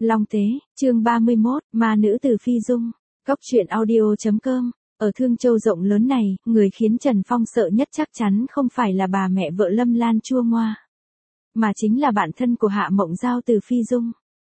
Long Tế, chương 31, Ma nữ Từ Phi Dung. Cóc truyện audio.com. Ở Thương Châu rộng lớn này, người khiến Trần Phong sợ nhất chắc chắn không phải là bà mẹ vợ Lâm Lan chua ngoa, mà chính là bạn thân của Hạ Mộng Giao Từ Phi Dung.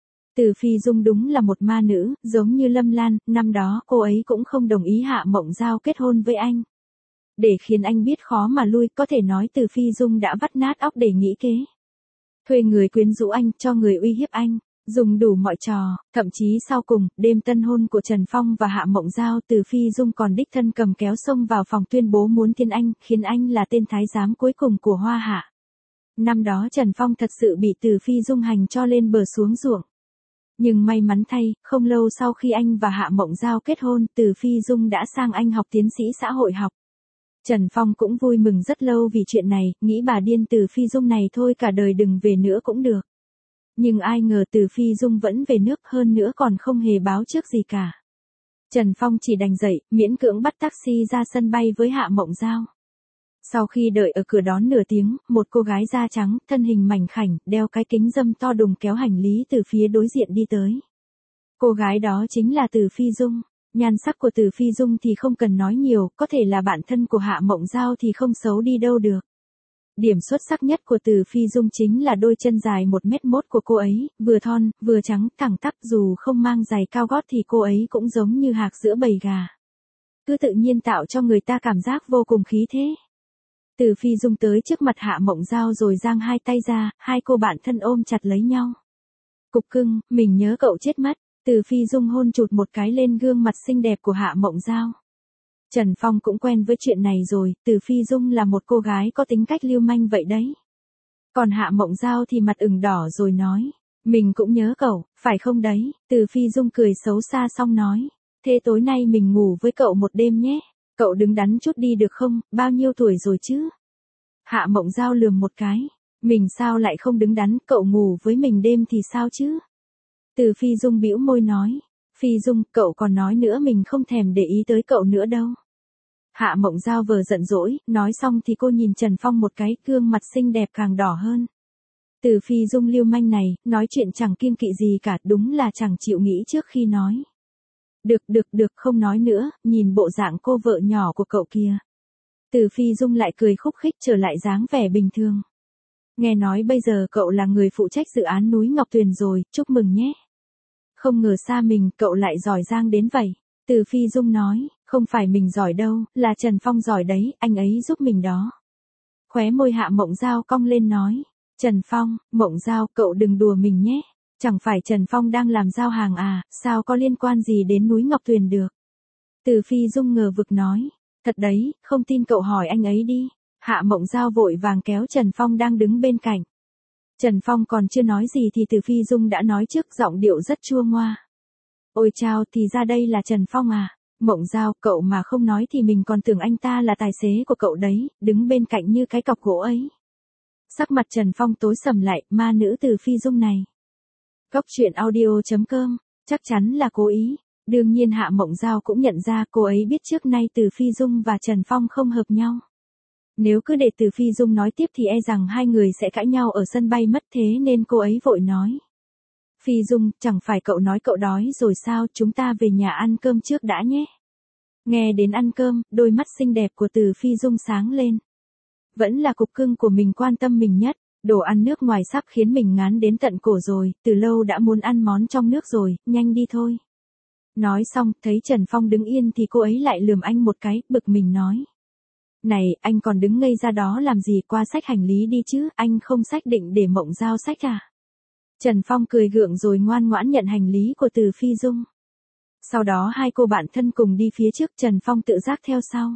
Từ Phi Dung đúng là một ma nữ, giống như Lâm Lan, năm đó cô ấy cũng không đồng ý Hạ Mộng Giao kết hôn với anh. Để khiến anh biết khó mà lui, có thể nói Từ Phi Dung đã vắt nát óc để nghĩ kế. Thuê người quyến rũ anh, cho người uy hiếp anh, dùng đủ mọi trò, thậm chí sau cùng, đêm tân hôn của Trần Phong và Hạ Mộng Giao, Từ Phi Dung còn đích thân cầm kéo xông vào phòng tuyên bố muốn thiên anh, khiến anh là tên thái giám cuối cùng của Hoa Hạ. Năm đó Trần Phong thật sự bị Từ Phi Dung hành cho lên bờ xuống ruộng. Nhưng may mắn thay, không lâu sau khi anh và Hạ Mộng Giao kết hôn, Từ Phi Dung đã sang Anh học tiến sĩ xã hội học. Trần Phong cũng vui mừng rất lâu vì chuyện này, nghĩ bà điên Từ Phi Dung này thôi cả đời đừng về nữa cũng được. Nhưng ai ngờ Từ Phi Dung vẫn về nước, hơn nữa còn không hề báo trước gì cả. Trần Phong chỉ đành dậy, miễn cưỡng bắt taxi ra sân bay với Hạ Mộng Giao. Sau khi đợi ở cửa đón nửa tiếng, một cô gái da trắng, thân hình mảnh khảnh, đeo cái kính râm to đùng kéo hành lý từ phía đối diện đi tới. Cô gái đó chính là Từ Phi Dung. Nhan sắc của Từ Phi Dung thì không cần nói nhiều, có thể là bạn thân của Hạ Mộng Giao thì không xấu đi đâu được. Điểm xuất sắc nhất của Từ Phi Dung chính là đôi chân dài 1m1 của cô ấy, vừa thon, vừa trắng, thẳng tắp, dù không mang giày cao gót thì cô ấy cũng giống như hạc giữa bầy gà. Cứ tự nhiên tạo cho người ta cảm giác vô cùng khí thế. Từ Phi Dung tới trước mặt Hạ Mộng Giao rồi giang hai tay ra, hai cô bạn thân ôm chặt lấy nhau. Cục cưng, mình nhớ cậu chết mất. Từ Phi Dung hôn chụt một cái lên gương mặt xinh đẹp của Hạ Mộng Giao. Trần Phong cũng quen với chuyện này rồi, Từ Phi Dung là một cô gái có tính cách lưu manh vậy đấy. Còn Hạ Mộng Giao thì mặt ửng đỏ rồi nói, mình cũng nhớ cậu, phải không đấy? Từ Phi Dung cười xấu xa xong nói, thế tối nay mình ngủ với cậu một đêm nhé, cậu đứng đắn chút đi được không, bao nhiêu tuổi rồi chứ? Hạ Mộng Giao lườm một cái, mình sao lại không đứng đắn, cậu ngủ với mình đêm thì sao chứ? Từ Phi Dung bĩu môi nói, Phi Dung, cậu còn nói nữa mình không thèm để ý tới cậu nữa đâu. Hạ Mộng Giao vờ giận dỗi, nói xong thì cô nhìn Trần Phong một cái, gương mặt xinh đẹp càng đỏ hơn. Từ Phi Dung lưu manh này, nói chuyện chẳng kiêng kỵ gì cả, đúng là chẳng chịu nghĩ trước khi nói. Được, không nói nữa, nhìn bộ dạng cô vợ nhỏ của cậu kìa. Từ Phi Dung lại cười khúc khích trở lại dáng vẻ bình thường. Nghe nói bây giờ cậu là người phụ trách dự án núi Ngọc Tuyền rồi, chúc mừng nhé. Không ngờ xa mình, cậu lại giỏi giang đến vậy. Từ Phi Dung nói, không phải mình giỏi đâu, là Trần Phong giỏi đấy, anh ấy giúp mình đó. Khóe môi Hạ Mộng Giao cong lên nói, Trần Phong, Mộng Giao, cậu đừng đùa mình nhé. Chẳng phải Trần Phong đang làm giao hàng à, sao có liên quan gì đến núi Ngọc Tuyền được? Từ Phi Dung ngờ vực nói, thật đấy, không tin cậu hỏi anh ấy đi. Hạ Mộng Giao vội vàng kéo Trần Phong đang đứng bên cạnh. Trần Phong còn chưa nói gì thì Từ Phi Dung đã nói trước, giọng điệu rất chua ngoa. Ôi chao, thì ra đây là Trần Phong à? Mộng Giao, cậu mà không nói thì mình còn tưởng anh ta là tài xế của cậu đấy, đứng bên cạnh như cái cọc gỗ ấy. Sắc mặt Trần Phong tối sầm lại, ma nữ Từ Phi Dung này. Cóc truyện audio.com, chắc chắn là cố ý. Đương nhiên Hạ Mộng Giao cũng nhận ra cô ấy biết trước nay Từ Phi Dung và Trần Phong không hợp nhau. Nếu cứ để Từ Phi Dung nói tiếp thì e rằng hai người sẽ cãi nhau ở sân bay mất, thế nên cô ấy vội nói. Phi Dung, chẳng phải cậu nói cậu đói rồi sao, chúng ta về nhà ăn cơm trước đã nhé. Nghe đến ăn cơm, đôi mắt xinh đẹp của Từ Phi Dung sáng lên. Vẫn là cục cưng của mình quan tâm mình nhất, đồ ăn nước ngoài sắp khiến mình ngán đến tận cổ rồi, từ lâu đã muốn ăn món trong nước rồi, nhanh đi thôi. Nói xong, thấy Trần Phong đứng yên thì cô ấy lại lườm anh một cái, bực mình nói. Này, anh còn đứng ngây ra đó làm gì, qua xách hành lý đi chứ, anh không xách định để Mộng Giao xách à? Trần Phong cười gượng rồi ngoan ngoãn nhận hành lý của Từ Phi Dung. Sau đó hai cô bạn thân cùng đi phía trước, Trần Phong tự giác theo sau.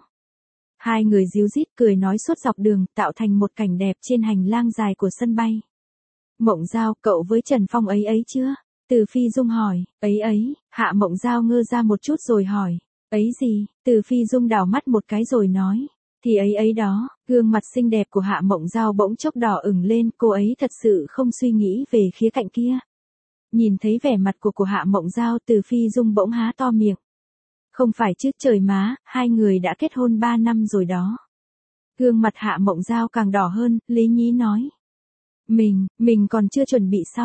Hai người díu dít cười nói suốt dọc đường, tạo thành một cảnh đẹp trên hành lang dài của sân bay. Mộng Giao, cậu với Trần Phong ấy chưa? Từ Phi Dung hỏi, ấy, Hạ Mộng Giao ngơ ra một chút rồi hỏi, ấy gì? Từ Phi Dung đảo mắt một cái rồi nói, thì ấy đó. Gương mặt xinh đẹp của Hạ Mộng Giao bỗng chốc đỏ ửng lên, cô ấy thật sự không suy nghĩ về khía cạnh kia. Nhìn thấy vẻ mặt của Hạ Mộng Giao, Từ Phi Dung bỗng há to miệng. Không phải chứ, trời má, hai người đã kết hôn 3 năm rồi đó. Gương mặt Hạ Mộng Giao càng đỏ hơn, lý nhí nói. Mình còn chưa chuẩn bị xong.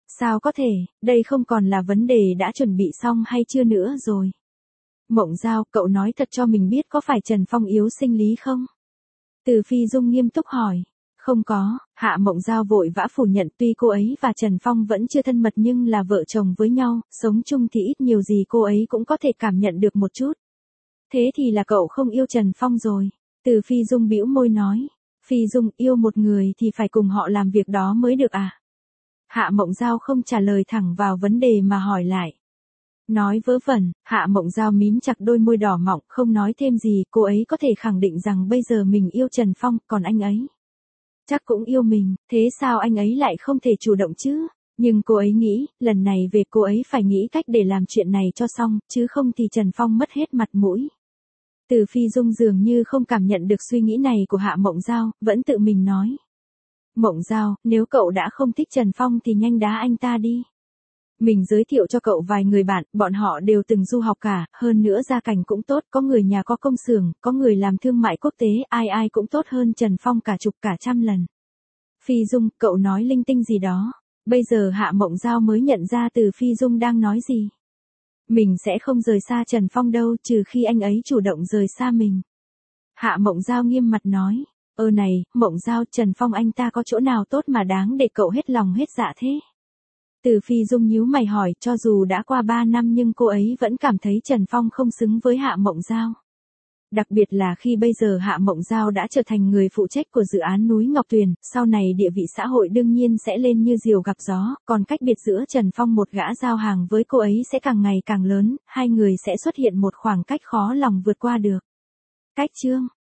Sao có thể, đây không còn là vấn đề đã chuẩn bị xong hay chưa nữa rồi. Mộng Giao, cậu nói thật cho mình biết có phải Trần Phong yếu sinh lý không? Từ Phi Dung nghiêm túc hỏi. Không có, Hạ Mộng Giao vội vã phủ nhận, tuy cô ấy và Trần Phong vẫn chưa thân mật nhưng là vợ chồng với nhau, sống chung thì ít nhiều gì cô ấy cũng có thể cảm nhận được một chút. Thế thì là cậu không yêu Trần Phong rồi. Từ Phi Dung bĩu môi nói. Phi Dung, yêu một người thì phải cùng họ làm việc đó mới được à? Hạ Mộng Giao không trả lời thẳng vào vấn đề mà hỏi lại. Nói vớ vẩn, Hạ Mộng Giao mím chặt đôi môi đỏ mọng, không nói thêm gì, cô ấy có thể khẳng định rằng bây giờ mình yêu Trần Phong, còn anh ấy chắc cũng yêu mình, thế sao anh ấy lại không thể chủ động chứ? Nhưng cô ấy nghĩ, lần này về cô ấy phải nghĩ cách để làm chuyện này cho xong, chứ không thì Trần Phong mất hết mặt mũi. Từ Phi Dung dường như không cảm nhận được suy nghĩ này của Hạ Mộng Giao, vẫn tự mình nói. Mộng Giao, nếu cậu đã không thích Trần Phong thì nhanh đá anh ta đi. Mình giới thiệu cho cậu vài người bạn, bọn họ đều từng du học cả, hơn nữa gia cảnh cũng tốt, có người nhà có công xưởng, có người làm thương mại quốc tế, ai ai cũng tốt hơn Trần Phong cả chục cả trăm lần. Phi Dung, cậu nói linh tinh gì đó. Bây giờ Hạ Mộng Giao mới nhận ra Từ Phi Dung đang nói gì. Mình sẽ không rời xa Trần Phong đâu, trừ khi anh ấy chủ động rời xa mình. Hạ Mộng Giao nghiêm mặt nói. Này, Mộng Giao, Trần Phong anh ta có chỗ nào tốt mà đáng để cậu hết lòng hết dạ thế? Từ Phi Dung nhíu mày hỏi, cho dù đã qua 3 năm nhưng cô ấy vẫn cảm thấy Trần Phong không xứng với Hạ Mộng Giao. Đặc biệt là khi bây giờ Hạ Mộng Giao đã trở thành người phụ trách của dự án núi Ngọc Tuyền, sau này địa vị xã hội đương nhiên sẽ lên như diều gặp gió, còn cách biệt giữa Trần Phong một gã giao hàng với cô ấy sẽ càng ngày càng lớn, hai người sẽ xuất hiện một khoảng cách khó lòng vượt qua được. Cách chương